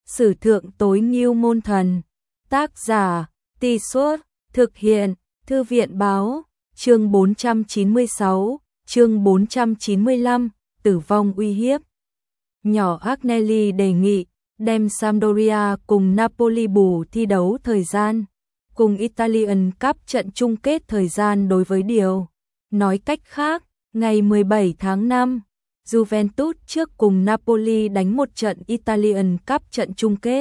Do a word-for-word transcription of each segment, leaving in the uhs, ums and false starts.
Sử thượng tối ngưu môn thần. Tác giả, Tì Suốt, thực hiện, Thư viện báo, chương bốn trăm chín mươi sáu, chương bốn trăm chín mươi lăm, tử vong uy hiếp. Nhỏ Agnelli đề nghị, đem Sampdoria cùng Napoli bù thi đấu thời gian, cùng Italian Cup trận chung kết thời gian đối với điều. Nói cách khác, ngày mười bảy tháng năm, Juventus trước cùng Napoli đánh một trận Italian Cup trận chung kết.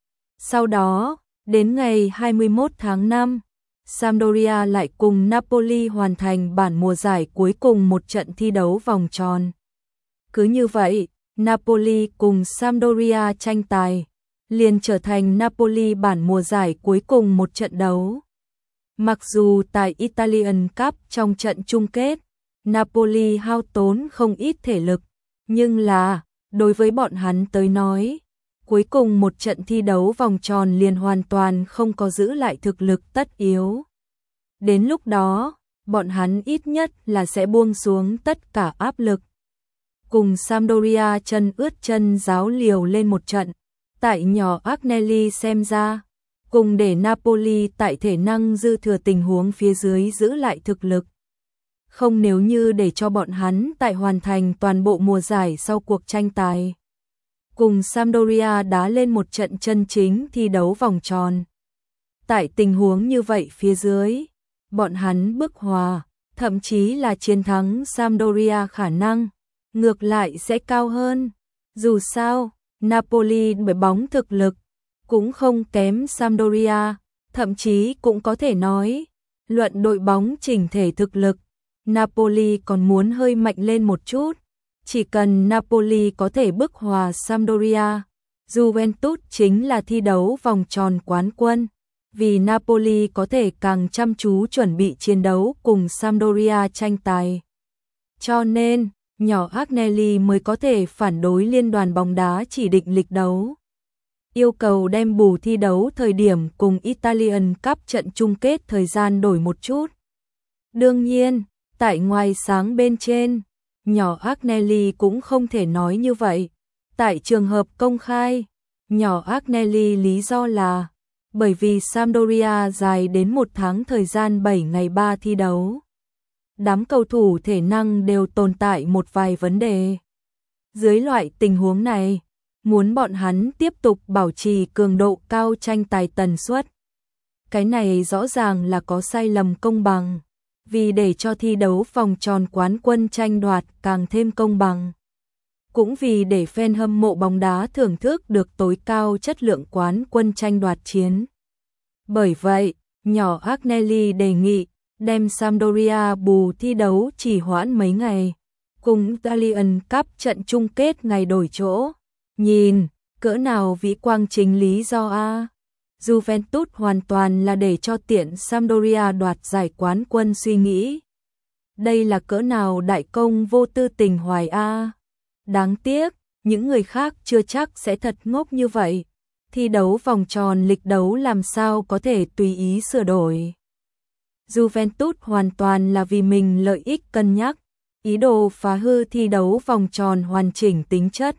Sau đó, đến ngày hai mươi mốt tháng năm, Sampdoria lại cùng Napoli hoàn thành bản mùa giải cuối cùng một trận thi đấu vòng tròn. Cứ như vậy, Napoli cùng Sampdoria tranh tài, liền trở thành Napoli bản mùa giải cuối cùng một trận đấu. Mặc dù tại Italian Cup trong trận chung kết, Napoli hao tốn không ít thể lực, nhưng là, đối với bọn hắn tới nói, cuối cùng một trận thi đấu vòng tròn liền hoàn toàn không có giữ lại thực lực tất yếu. Đến lúc đó, bọn hắn ít nhất là sẽ buông xuống tất cả áp lực. Cùng Sampdoria chân ướt chân ráo liều lên một trận, tại nhỏ Agnelli xem ra, cùng để Napoli tại thể năng dư thừa tình huống phía dưới giữ lại thực lực. Không nếu như để cho bọn hắn tại hoàn thành toàn bộ mùa giải sau cuộc tranh tài. Cùng Sampdoria đá lên một trận chân chính thi đấu vòng tròn. Tại tình huống như vậy phía dưới, bọn hắn bức hòa, thậm chí là chiến thắng Sampdoria khả năng, ngược lại sẽ cao hơn. Dù sao, Napoli bởi bóng thực lực, cũng không kém Sampdoria, thậm chí cũng có thể nói, luận đội bóng chỉnh thể thực lực, Napoli còn muốn hơi mạnh lên một chút. Chỉ cần Napoli có thể bức hòa Sampdoria, Juventus chính là thi đấu vòng tròn quán quân, vì Napoli có thể càng chăm chú chuẩn bị chiến đấu cùng Sampdoria tranh tài. Cho nên, nhỏ Agnelli mới có thể phản đối liên đoàn bóng đá chỉ định lịch đấu, yêu cầu đem bù thi đấu thời điểm cùng Italian Cup trận chung kết thời gian đổi một chút. Đương nhiên, tại ngoài sáng bên trên, nhỏ Agnelli cũng không thể nói như vậy. Tại trường hợp công khai, nhỏ Agnelli lý do là bởi vì Sampdoria dài đến một tháng thời gian bảy ngày ba thi đấu. Đám cầu thủ thể năng đều tồn tại một vài vấn đề. Dưới loại tình huống này, muốn bọn hắn tiếp tục bảo trì cường độ cao tranh tài tần suất. Cái này rõ ràng là có sai lầm công bằng. Vì để cho thi đấu vòng tròn quán quân tranh đoạt càng thêm công bằng. Cũng vì để fan hâm mộ bóng đá thưởng thức được tối cao chất lượng quán quân tranh đoạt chiến. Bởi vậy, nhỏ Agnelli đề nghị đem Sampdoria bù thi đấu chỉ hoãn mấy ngày, cùng Italian Cup trận chung kết ngày đổi chỗ. Nhìn, cỡ nào vĩ quang chính lý do a. Juventus hoàn toàn là để cho tiện Sampdoria đoạt giải quán quân suy nghĩ. Đây là cỡ nào đại công vô tư tình hoài a. Đáng tiếc, những người khác chưa chắc sẽ thật ngốc như vậy. Thi đấu vòng tròn lịch đấu làm sao có thể tùy ý sửa đổi. Juventus hoàn toàn là vì mình lợi ích cân nhắc, ý đồ phá hư thi đấu vòng tròn hoàn chỉnh tính chất.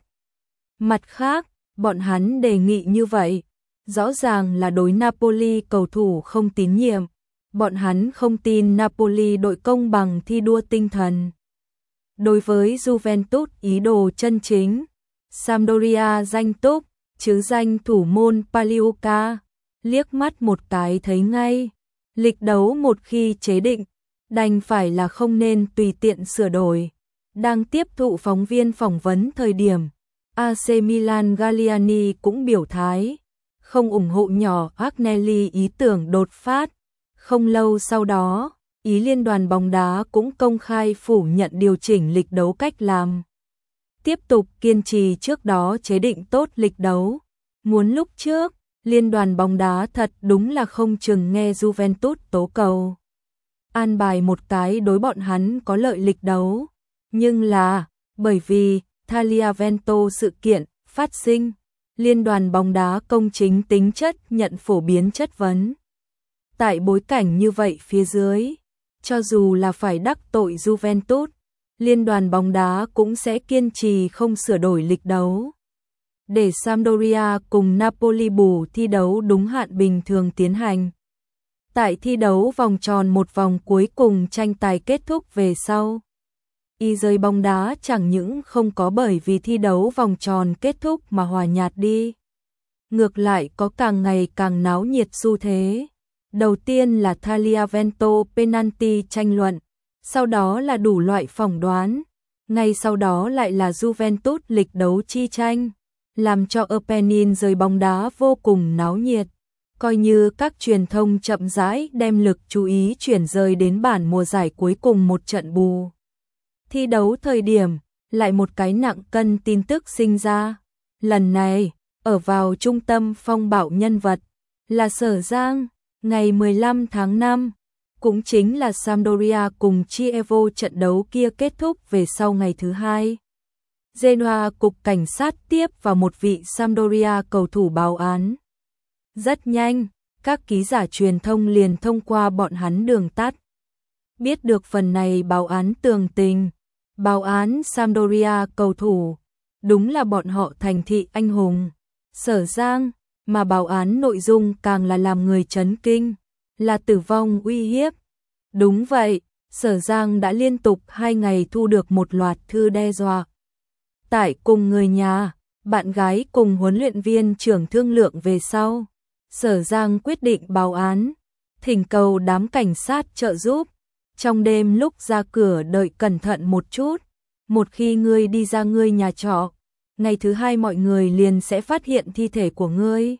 Mặt khác, bọn hắn đề nghị như vậy, rõ ràng là đối Napoli cầu thủ không tín nhiệm, bọn hắn không tin Napoli đội công bằng thi đua tinh thần. Đối với Juventus ý đồ chân chính, Sampdoria danh túc, chứ danh thủ môn Pagliuca, liếc mắt một cái thấy ngay, lịch đấu một khi chế định, đành phải là không nên tùy tiện sửa đổi. Đang tiếp thụ phóng viên phỏng vấn thời điểm, a xê Milan Galliani cũng biểu thái, không ủng hộ nhỏ Agnelli ý tưởng đột phát. Không lâu sau đó, Ý liên đoàn bóng đá cũng công khai phủ nhận điều chỉnh lịch đấu cách làm. Tiếp tục kiên trì trước đó chế định tốt lịch đấu. Muốn lúc trước, liên đoàn bóng đá thật đúng là không chừng nghe Juventus tố cầu. An bài một cái đối bọn hắn có lợi lịch đấu. Nhưng là, bởi vì Tagliavento sự kiện phát sinh, liên đoàn bóng đá công chính tính chất nhận phổ biến chất vấn. Tại bối cảnh như vậy phía dưới, cho dù là phải đắc tội Juventus, liên đoàn bóng đá cũng sẽ kiên trì không sửa đổi lịch đấu. để Sampdoria cùng Napoli bù thi đấu đúng hạn bình thường tiến hành. Tại thi đấu vòng tròn một vòng cuối cùng tranh tài kết thúc về sau. Y giới bóng đá chẳng những không có bởi vì thi đấu vòng tròn kết thúc mà hòa nhạt đi. Ngược lại có càng ngày càng náo nhiệt xu thế. Đầu tiên là Tagliavento penalty tranh luận, sau đó là đủ loại phỏng đoán, ngay sau đó lại là Juventus lịch đấu chi tranh, làm cho Apennine giới bóng đá vô cùng náo nhiệt. Coi như các truyền thông chậm rãi đem lực chú ý chuyển rời đến bản mùa giải cuối cùng một trận bù. Thi đấu thời điểm, lại một cái nặng cân tin tức sinh ra. Lần này, ở vào trung tâm phong bạo nhân vật, là Sở Giang, ngày mười lăm tháng năm, cũng chính là Sampdoria cùng Chievo trận đấu kia kết thúc về sau ngày thứ hai. Genoa cục cảnh sát tiếp vào một vị Sampdoria cầu thủ báo án. Rất nhanh, các ký giả truyền thông liền thông qua bọn hắn đường tắt. Biết được phần này báo án tường tình, báo án Sampdoria cầu thủ, đúng là bọn họ thành thị anh hùng, Sở Giang, mà báo án nội dung càng là làm người chấn kinh, là tử vong uy hiếp. Đúng vậy, Sở Giang đã liên tục hai ngày thu được một loạt thư đe dọa. Tại cùng người nhà, bạn gái cùng huấn luyện viên trưởng thương lượng về sau, Sở Giang quyết định báo án, thỉnh cầu đám cảnh sát trợ giúp. Trong đêm lúc ra cửa đợi cẩn thận một chút, một khi ngươi đi ra ngươi nhà trọ, ngày thứ hai mọi người liền sẽ phát hiện thi thể của ngươi.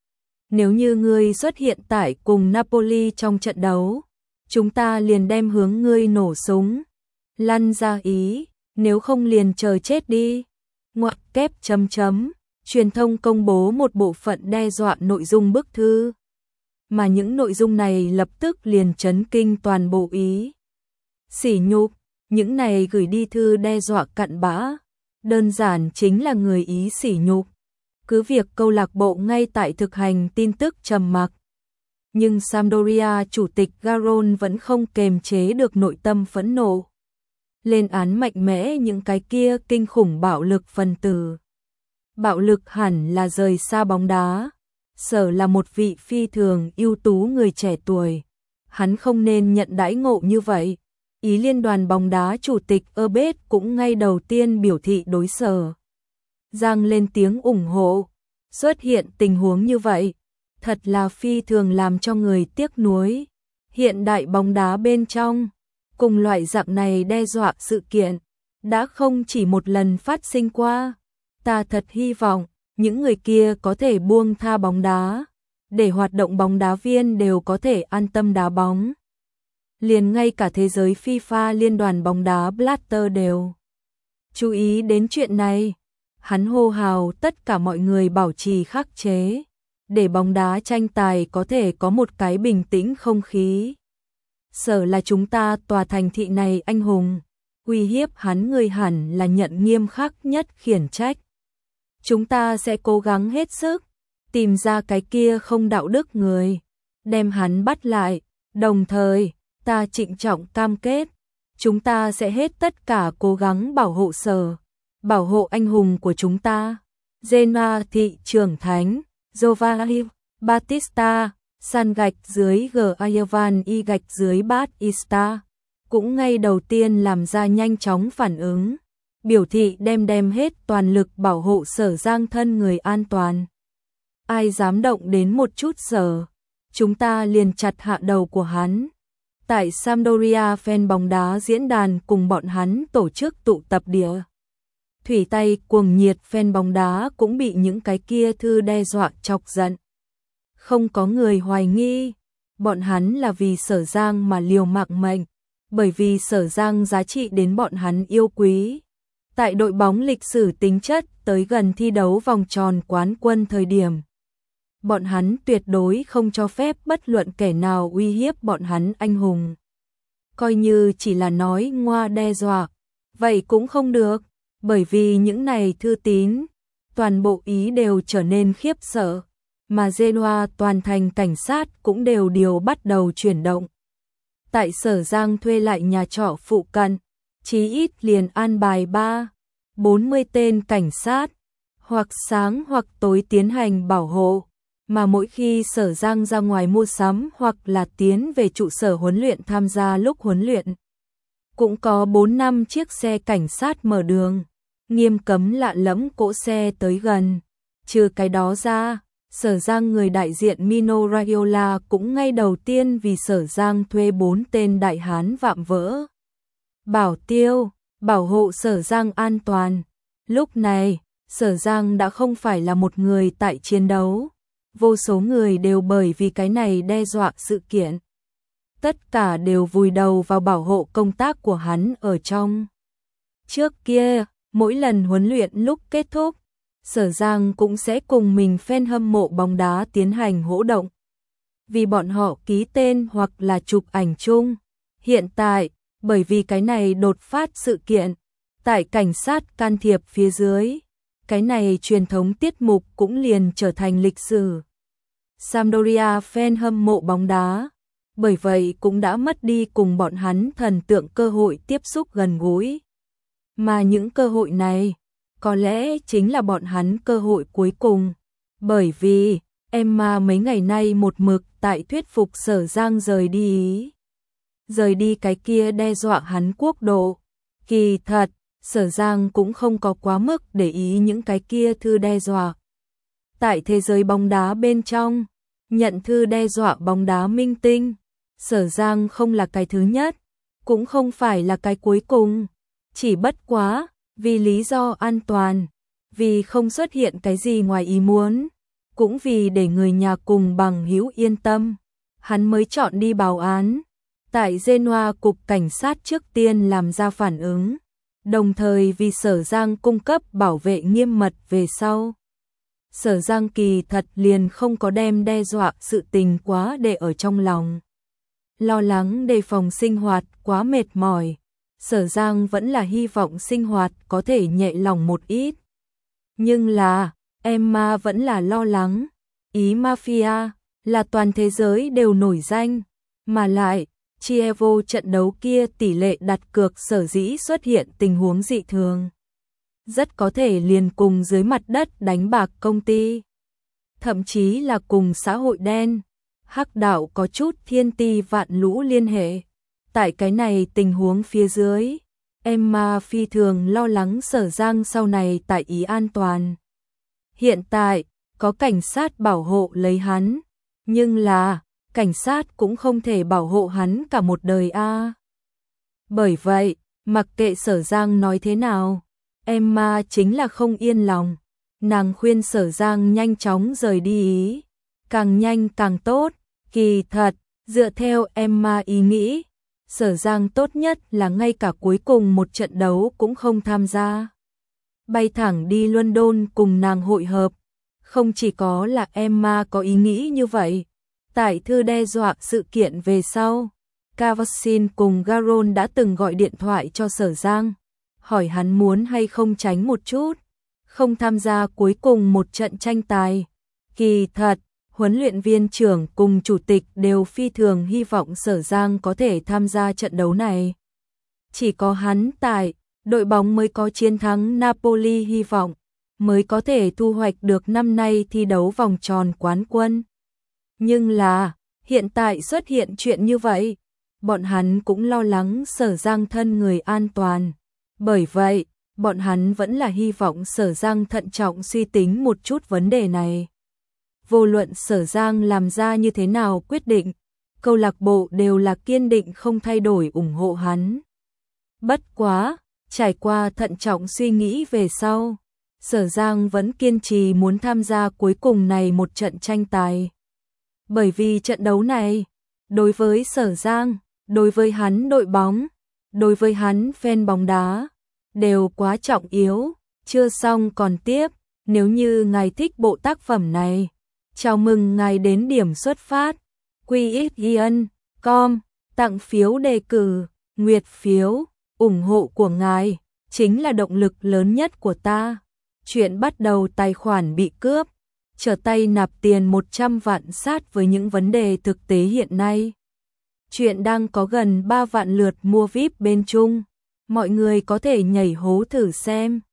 Nếu như ngươi xuất hiện tại cùng Napoli trong trận đấu, chúng ta liền đem hướng ngươi nổ súng. Lăn ra Ý, nếu không liền chờ chết đi. Ngoặc kép chấm chấm, truyền thông công bố một bộ phận đe dọa nội dung bức thư. Mà những nội dung này lập tức liền chấn kinh toàn bộ Ý. Sỉ nhục, những này gửi đi thư đe dọa cặn bã, đơn giản chính là người Ý sỉ nhục. Cứ việc câu lạc bộ ngay tại thực hành tin tức trầm mặc. Nhưng Sampdoria chủ tịch Garon vẫn không kềm chế được nội tâm phẫn nộ. Lên án mạnh mẽ những cái kia kinh khủng bạo lực phần tử. Bạo lực hẳn là rời xa bóng đá. Sở là một vị phi thường ưu tú người trẻ tuổi. Hắn không nên nhận đãi ngộ như vậy. Ý liên đoàn bóng đá chủ tịch Erbet cũng ngay đầu tiên biểu thị đối Sở Giang lên tiếng ủng hộ. Xuất hiện tình huống như vậy, thật là phi thường làm cho người tiếc nuối. Hiện đại bóng đá bên trong, cùng loại dạng này đe dọa sự kiện, đã không chỉ một lần phát sinh qua. Ta thật hy vọng, những người kia có thể buông tha bóng đá, để hoạt động bóng đá viên đều có thể an tâm đá bóng. Liền ngay cả thế giới FIFA liên đoàn bóng đá Blatter đều chú ý đến chuyện này. Hắn hô hào tất cả mọi người bảo trì khắc chế, để bóng đá tranh tài có thể có một cái bình tĩnh không khí. Sở là chúng ta tòa thành thị này anh hùng, uy hiếp hắn người hẳn là nhận nghiêm khắc nhất khiển trách. Chúng ta sẽ cố gắng hết sức, tìm ra cái kia không đạo đức người, đem hắn bắt lại, đồng thời, ta trịnh trọng cam kết, chúng ta sẽ hết tất cả cố gắng bảo hộ Sở, bảo hộ anh hùng của chúng ta. Genoa thị trưởng thánh, Giovanni Battista, san gạch dưới G. Ayavan y gạch dưới Battista, cũng ngay đầu tiên làm ra nhanh chóng phản ứng, biểu thị đem đem hết toàn lực bảo hộ Sở Giang thân người an toàn. Ai dám động đến một chút Sở, chúng ta liền chặt hạ đầu của hắn. Tại Sampdoria fan bóng đá diễn đàn cùng bọn hắn tổ chức tụ tập địa. Thủy tay cuồng nhiệt fan bóng đá cũng bị những cái kia thư đe dọa chọc giận. Không có người hoài nghi, bọn hắn là vì Sở Giang mà liều mạng mệnh, bởi vì Sở Giang giá trị đến bọn hắn yêu quý. Tại đội bóng lịch sử tính chất tới gần thi đấu vòng tròn quán quân thời điểm, bọn hắn tuyệt đối không cho phép bất luận kẻ nào uy hiếp bọn hắn anh hùng. Coi như chỉ là nói ngoa đe dọa, vậy cũng không được, bởi vì những này thư tín, toàn bộ Ý đều trở nên khiếp sợ, mà Genoa toàn thành cảnh sát cũng đều điều bắt đầu chuyển động. Tại Sở Giang thuê lại nhà trọ phụ cận, chí ít liền an bài ba, bốn mươi tên cảnh sát, hoặc sáng hoặc tối tiến hành bảo hộ, mà mỗi khi Sở Giang ra ngoài mua sắm hoặc là tiến về trụ sở huấn luyện tham gia lúc huấn luyện, cũng có bốn năm chiếc xe cảnh sát mở đường, nghiêm cấm lạ lẫm cỗ xe tới gần. Trừ cái đó ra, Sở Giang người đại diện Mino Raiola cũng ngay đầu tiên vì Sở Giang thuê bốn tên đại hán vạm vỡ bảo tiêu, bảo hộ Sở Giang an toàn. Lúc này, Sở Giang đã không phải là một người tại chiến đấu, vô số người đều bởi vì cái này đe dọa sự kiện. Tất cả đều vùi đầu vào bảo hộ công tác của hắn ở trong. Trước kia, mỗi lần huấn luyện lúc kết thúc, Sở Giang cũng sẽ cùng mình fan hâm mộ bóng đá tiến hành hỗ động. Vì bọn họ ký tên hoặc là chụp ảnh chung. Hiện tại, bởi vì cái này đột phát sự kiện, tại cảnh sát can thiệp phía dưới, cái này truyền thống tiết mục cũng liền trở thành lịch sử. Sampdoria fan hâm mộ bóng đá, bởi vậy cũng đã mất đi cùng bọn hắn thần tượng cơ hội tiếp xúc gần gũi. Mà những cơ hội này, có lẽ chính là bọn hắn cơ hội cuối cùng, bởi vì Emma mấy ngày nay một mực tại thuyết phục Sở Giang rời đi Ý. Rời đi cái kia đe dọa hắn quốc độ. Kỳ thật, Sở Giang cũng không có quá mức để ý những cái kia thư đe dọa. Tại thế giới bóng đá bên trong, nhận thư đe dọa bóng đá minh tinh, Sở Giang không là cái thứ nhất, cũng không phải là cái cuối cùng. Chỉ bất quá, vì lý do an toàn, vì không xuất hiện cái gì ngoài ý muốn, cũng vì để người nhà cùng bằng hữu yên tâm, hắn mới chọn đi báo án. Tại Genoa cục cảnh sát trước tiên làm ra phản ứng, đồng thời vì Sở Giang cung cấp bảo vệ nghiêm mật về sau. Sở Giang kỳ thật liền không có đem đe dọa sự tình quá để ở trong lòng. Lo lắng đề phòng sinh hoạt quá mệt mỏi, Sở Giang vẫn là hy vọng sinh hoạt có thể nhẹ lòng một ít. Nhưng là, Emma vẫn là lo lắng, Ý Mafia là toàn thế giới đều nổi danh, mà lại, Chievo trận đấu kia tỷ lệ đặt cược sở dĩ xuất hiện tình huống dị thường. Rất có thể liền cùng dưới mặt đất đánh bạc công ty. Thậm chí là cùng xã hội đen, hắc đạo có chút thiên ti vạn lũ liên hệ. Tại cái này tình huống phía dưới, Emma phi thường lo lắng Sở Giang sau này tại Ý an toàn. Hiện tại, có cảnh sát bảo hộ lấy hắn, nhưng là, cảnh sát cũng không thể bảo hộ hắn cả một đời a. À. Bởi vậy, mặc kệ Sở Giang nói thế nào, Emma chính là không yên lòng. Nàng khuyên Sở Giang nhanh chóng rời đi Ý, càng nhanh càng tốt. Kỳ thật, dựa theo Emma ý nghĩ, Sở Giang tốt nhất là ngay cả cuối cùng một trận đấu cũng không tham gia. Bay thẳng đi London cùng nàng hội hợp. Không chỉ có là Emma có ý nghĩ như vậy. Tại thư đe dọa sự kiện về sau, Cavasin cùng Garon đã từng gọi điện thoại cho Sở Giang, hỏi hắn muốn hay không tránh một chút, không tham gia cuối cùng một trận tranh tài. Kỳ thật, huấn luyện viên trưởng cùng chủ tịch đều phi thường hy vọng Sở Giang có thể tham gia trận đấu này. Chỉ có hắn tại, đội bóng mới có chiến thắng Napoli hy vọng, mới có thể thu hoạch được năm nay thi đấu vòng tròn quán quân. Nhưng là, hiện tại xuất hiện chuyện như vậy, bọn hắn cũng lo lắng Sở Giang thân người an toàn. Bởi vậy, bọn hắn vẫn là hy vọng Sở Giang thận trọng suy tính một chút vấn đề này. Vô luận Sở Giang làm ra như thế nào quyết định, câu lạc bộ đều là kiên định không thay đổi ủng hộ hắn. Bất quá, trải qua thận trọng suy nghĩ về sau, Sở Giang vẫn kiên trì muốn tham gia cuối cùng này một trận tranh tài. Bởi vì trận đấu này, đối với Sở Giang, đối với hắn đội bóng, đối với hắn fan bóng đá, đều quá trọng yếu. Chưa xong còn tiếp, nếu như ngài thích bộ tác phẩm này, chào mừng ngài đến điểm xuất phát, quy ích ian chấm com, tặng phiếu đề cử, nguyệt phiếu, ủng hộ của ngài, chính là động lực lớn nhất của ta. Chuyện bắt đầu tài khoản bị cướp, trở tay nạp tiền một trăm vạn sát với những vấn đề thực tế hiện nay. Chuyện đang có gần ba vạn lượt mua vi ai pi bên Trung, mọi người có thể nhảy hố thử xem.